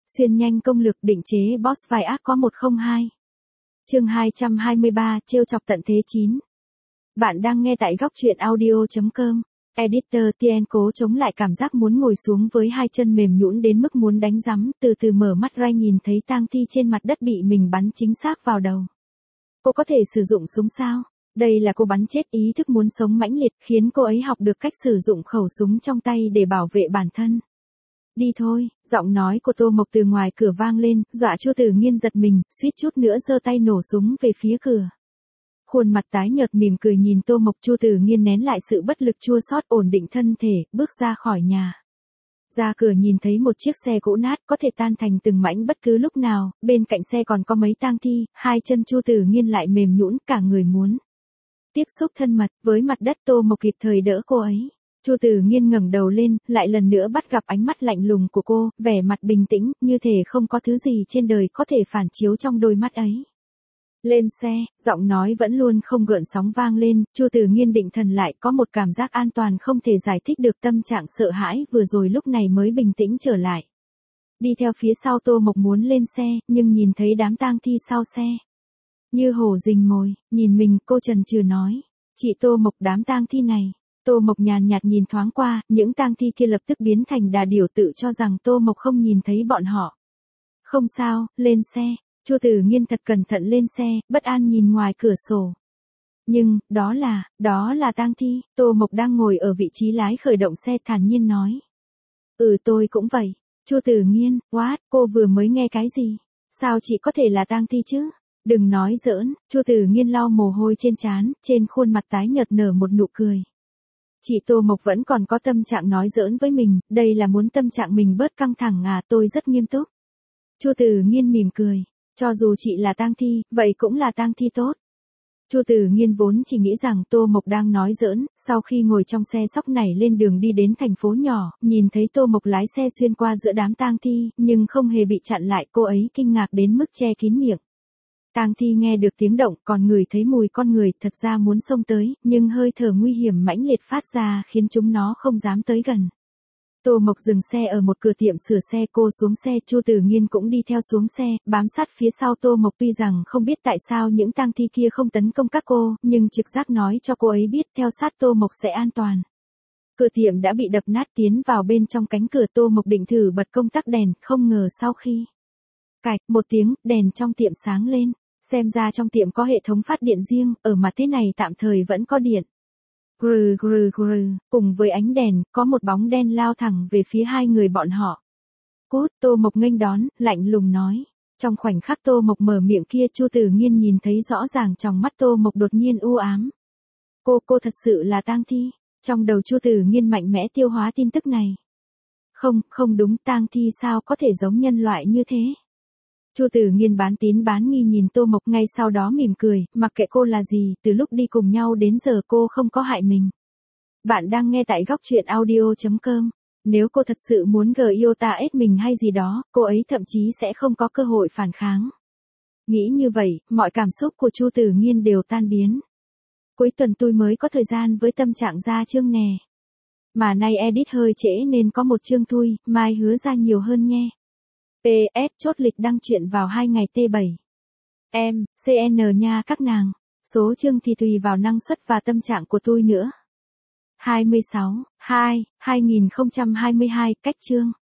Xuyên nhanh công lược định chế boss vai ác có 102. Chương 223, trêu chọc tận thế 9. Bạn đang nghe tại góc truyện audio.com. Editor Tien cố chống lại cảm giác muốn ngồi xuống với hai chân mềm nhũn đến mức muốn đánh rắm, từ từ mở mắt ra nhìn thấy tang thi trên mặt đất bị mình bắn chính xác vào đầu. Cô có thể sử dụng súng sao? Đây là cô bắn chết ý thức muốn sống mãnh liệt, khiến cô ấy học được cách sử dụng khẩu súng trong tay để bảo vệ bản thân. Đi thôi, giọng nói của Tô Mộc từ ngoài cửa vang lên, dọa Chu Tử Nghiên giật mình, suýt chút nữa giơ tay nổ súng về phía cửa. Khuôn mặt tái nhợt mỉm cười nhìn Tô Mộc, Chu Tử Nghiên nén lại sự bất lực chua xót, ổn định thân thể, bước ra khỏi nhà. Ra cửa nhìn thấy một chiếc xe cũ nát có thể tan thành từng mảnh bất cứ lúc nào, bên cạnh xe còn có mấy tang thi, hai chân Chu Tử Nghiên lại mềm nhũn, cả người muốn tiếp xúc thân mật với mặt đất. Tô Mộc kịp thời đỡ cô ấy. Chu Tử Nghiên ngẩng đầu lên, lại lần nữa bắt gặp ánh mắt lạnh lùng của cô, vẻ mặt bình tĩnh, như thể không có thứ gì trên đời có thể phản chiếu trong đôi mắt ấy. Lên xe, giọng nói vẫn luôn không gợn sóng vang lên, Chu Tử Nghiên định thần lại, có một cảm giác an toàn không thể giải thích được, tâm trạng sợ hãi vừa rồi lúc này mới bình tĩnh trở lại. Đi theo phía sau Tô Mộc muốn lên xe, nhưng nhìn thấy đám tang thi sau xe. Như hổ rình mồi, nhìn mình, cô chần chừ nói. Chị Tô Mộc, đám tang thi này. Tô Mộc nhàn nhạt nhìn thoáng qua, những tang thi kia lập tức biến thành đà điểu, tự cho rằng Tô Mộc không nhìn thấy bọn họ. Không sao, lên xe. Chu Tử Nghiên thật cẩn thận lên xe, bất an nhìn ngoài cửa sổ. Nhưng, đó là tang thi. Tô Mộc đang ngồi ở vị trí lái khởi động xe, thản nhiên nói. Tôi cũng vậy. Chu Tử Nghiên, what, cô vừa mới nghe cái gì? Sao chị có thể là tang thi chứ? Đừng nói giỡn. Chu Tử Nghiên lau mồ hôi trên trán, trên khuôn mặt tái nhợt nở một nụ cười. Chị Tô Mộc vẫn còn có tâm trạng nói giỡn với mình, đây là muốn tâm trạng mình bớt căng thẳng à? Tôi rất nghiêm túc. Chu Tử Nghiên mỉm cười. Cho dù chị là tang thi, vậy cũng là tang thi tốt. Chu Tử Nghiên vốn chỉ nghĩ rằng Tô Mộc đang nói giỡn, sau khi ngồi trong xe sóc nảy lên đường đi đến thành phố nhỏ, nhìn thấy Tô Mộc lái xe xuyên qua giữa đám tang thi, nhưng không hề bị chặn lại, cô ấy kinh ngạc đến mức che kín miệng. Tang thi nghe được tiếng động, còn ngửi thấy mùi con người, thật ra muốn xông tới, nhưng hơi thở nguy hiểm mãnh liệt phát ra khiến chúng nó không dám tới gần. Tô Mộc dừng xe ở một cửa tiệm sửa xe, cô xuống xe, Chu Tử Nghiên cũng đi theo xuống xe, bám sát phía sau Tô Mộc. Tuy rằng không biết tại sao những tang thi kia không tấn công các cô, nhưng trực giác nói cho cô ấy biết theo sát Tô Mộc sẽ an toàn. Cửa tiệm đã bị đập nát, tiến vào bên trong cánh cửa, Tô Mộc định thử bật công tắc đèn, không ngờ sau khi cạch một tiếng, đèn trong tiệm sáng lên. Xem ra trong tiệm có hệ thống phát điện riêng, ở mặt thế này tạm thời vẫn có điện. Grừ grừ grừ, cùng với ánh đèn, có một bóng đen lao thẳng về phía hai người bọn họ. Cút, Tô Mộc nghênh đón, lạnh lùng nói. Trong khoảnh khắc Tô Mộc mở miệng kia, Chu Tử Nghiên nhìn thấy rõ ràng trong mắt Tô Mộc đột nhiên u ám. Cô thật sự là tang thi. Trong đầu Chu Tử Nghiên mạnh mẽ tiêu hóa tin tức này. Không đúng, tang thi sao có thể giống nhân loại như thế? Chu Tử Nghiên bán tín bán nghi nhìn Tô Mộc, ngay sau đó mỉm cười, mặc kệ cô là gì, từ lúc đi cùng nhau đến giờ cô không có hại mình. Bạn đang nghe tại góc truyện audio.com. Nếu cô thật sự muốn iota ép mình hay gì đó, cô ấy thậm chí sẽ không có cơ hội phản kháng. Nghĩ như vậy, mọi cảm xúc của Chu Tử Nghiên đều tan biến. Cuối tuần tôi mới có thời gian với tâm trạng ra chương nè. Mà nay edit hơi trễ nên có một chương thui, mai hứa ra nhiều hơn nhé. PS, chốt lịch đăng truyện vào 2 ngày T7. CN nha các nàng. Số chương thì tùy vào năng suất và tâm trạng của tôi nữa. 26/2/2022, cách chương.